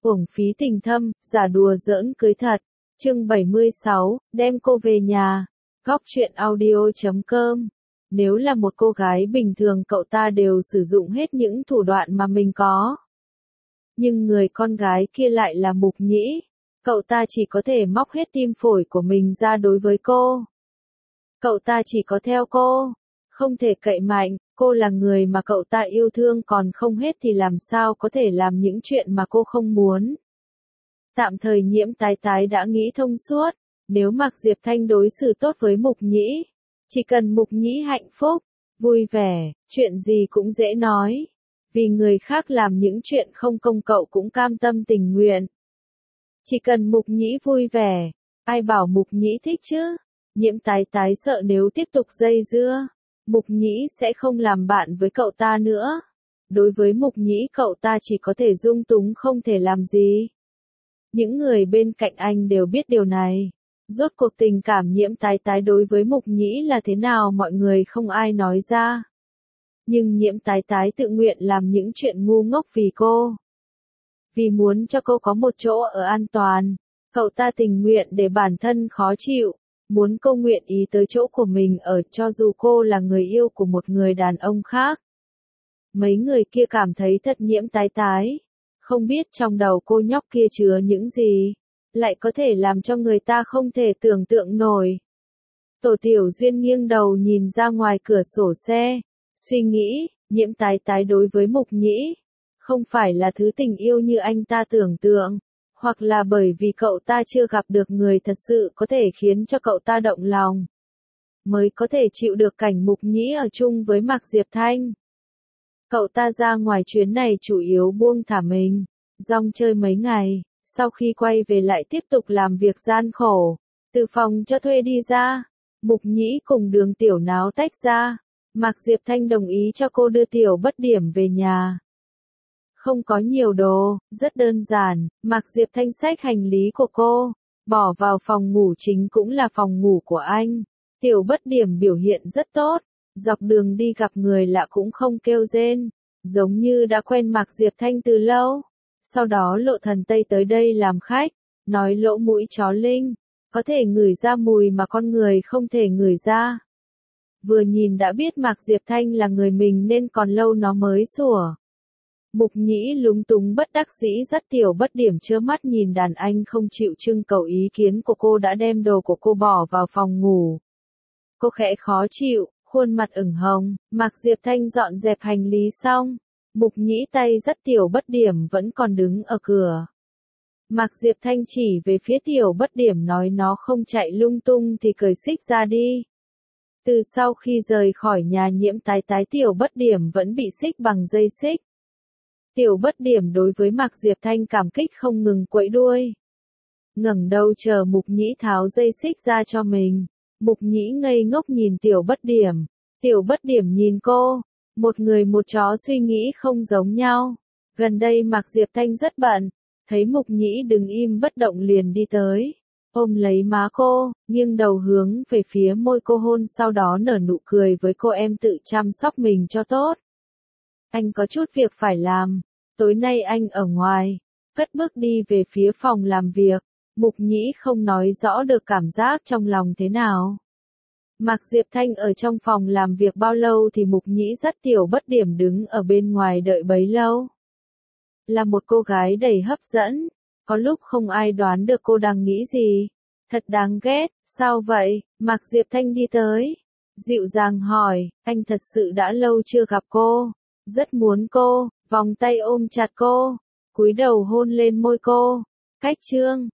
Uổng phí tình thâm, giả đùa giỡn cưới thật. Chương 76, đem cô về nhà. Góc truyện audio.com. Nếu là một cô gái bình thường cậu ta đều sử dụng hết những thủ đoạn mà mình có. Nhưng người con gái kia lại là Mục Nhĩ. Cậu ta chỉ có thể móc hết tim phổi của mình ra đối với cô. Cậu ta chỉ có theo cô. Không thể cậy mạnh, cô là người mà cậu ta yêu thương còn không hết thì làm sao có thể làm những chuyện mà cô không muốn. Tạm thời Nhiễm Tái Tái đã nghĩ thông suốt, nếu Mạc Diệp Thanh đối xử tốt với Mục Nhĩ, chỉ cần Mục Nhĩ hạnh phúc, vui vẻ, chuyện gì cũng dễ nói. Vì người khác làm những chuyện không công cậu cũng cam tâm tình nguyện. Chỉ cần Mục Nhĩ vui vẻ, ai bảo Mục Nhĩ thích chứ? Nhiễm Tái Tái sợ nếu tiếp tục dây dưa, Mục Nhĩ sẽ không làm bạn với cậu ta nữa. Đối với Mục Nhĩ cậu ta chỉ có thể dung túng không thể làm gì. Những người bên cạnh anh đều biết điều này. Rốt cuộc tình cảm Nhiễm Tái Tái đối với Mục Nhĩ là thế nào mọi người không ai nói ra. Nhưng Nhiễm Tái Tái tự nguyện làm những chuyện ngu ngốc vì cô. Vì muốn cho cô có một chỗ ở an toàn, cậu ta tình nguyện để bản thân khó chịu, muốn cô nguyện ý tới chỗ của mình ở cho dù cô là người yêu của một người đàn ông khác. Mấy người kia cảm thấy thật Nhiễm Tái Tái. Không biết trong đầu cô nhóc kia chứa những gì, lại có thể làm cho người ta không thể tưởng tượng nổi. Tổ Tiểu Duyên nghiêng đầu nhìn ra ngoài cửa sổ xe, suy nghĩ, Nhiễm Tái Tái đối với Mục Nhĩ, không phải là thứ tình yêu như anh ta tưởng tượng, hoặc là bởi vì cậu ta chưa gặp được người thật sự có thể khiến cho cậu ta động lòng, mới có thể chịu được cảnh Mục Nhĩ ở chung với Mạc Diệp Thanh. Cậu ta ra ngoài chuyến này chủ yếu buông thả mình, rong chơi mấy ngày, sau khi quay về lại tiếp tục làm việc gian khổ. Từ phòng cho thuê đi ra, Mục Nhĩ cùng Đường Tiểu Náo tách ra, Mạc Diệp Thanh đồng ý cho cô đưa Tiểu Bất Điểm về nhà. Không có nhiều đồ, rất đơn giản, Mạc Diệp Thanh xách hành lý của cô, bỏ vào phòng ngủ chính cũng là phòng ngủ của anh. Tiểu Bất Điểm biểu hiện rất tốt. Dọc đường đi gặp người lạ cũng không kêu rên, giống như đã quen Mạc Diệp Thanh từ lâu. Sau đó Lộ Thần Tây tới đây làm khách, nói lỗ mũi chó linh, có thể ngửi ra mùi mà con người không thể ngửi ra. Vừa nhìn đã biết Mạc Diệp Thanh là người mình nên còn lâu nó mới sủa. Mục Nhĩ lúng túng bất đắc dĩ dắt Tiểu Bất Điểm trơ mắt nhìn đàn anh không chịu trưng cầu ý kiến của cô đã đem đồ của cô bỏ vào phòng ngủ. Cô khẽ khó chịu. Khuôn mặt ửng hồng, Mạc Diệp Thanh dọn dẹp hành lý xong, Mục Nhĩ tay dắt Tiểu Bất Điểm vẫn còn đứng ở cửa. Mạc Diệp Thanh chỉ về phía Tiểu Bất Điểm nói nó không chạy lung tung thì cởi xích ra đi. Từ sau khi rời khỏi nhà Nhiễm Tái Tái Tiểu Bất Điểm vẫn bị xích bằng dây xích. Tiểu Bất Điểm đối với Mạc Diệp Thanh cảm kích không ngừng quẫy đuôi. Ngẩng đầu chờ Mục Nhĩ tháo dây xích ra cho mình. Mục Nhĩ ngây ngốc nhìn Tiểu Bất Điểm. Tiểu Bất Điểm nhìn cô. Một người một chó suy nghĩ không giống nhau. Gần đây Mạc Diệp Thanh rất bận. Thấy Mục Nhĩ đứng im bất động liền đi tới. Ôm lấy má cô, nghiêng đầu hướng về phía môi cô hôn sau đó nở nụ cười với cô em tự chăm sóc mình cho tốt. Anh có chút việc phải làm. Tối nay anh ở ngoài. Cất bước đi về phía phòng làm việc. Mục Nhĩ không nói rõ được cảm giác trong lòng thế nào. Mạc Diệp Thanh ở trong phòng làm việc bao lâu thì Mục Nhĩ dắt Tiểu Bất Điểm đứng ở bên ngoài đợi bấy lâu. Là một cô gái đầy hấp dẫn, có lúc không ai đoán được cô đang nghĩ gì. Thật đáng ghét, sao vậy? Mạc Diệp Thanh đi tới, dịu dàng hỏi, anh thật sự đã lâu chưa gặp cô, rất muốn cô, vòng tay ôm chặt cô, cúi đầu hôn lên môi cô. Cách chương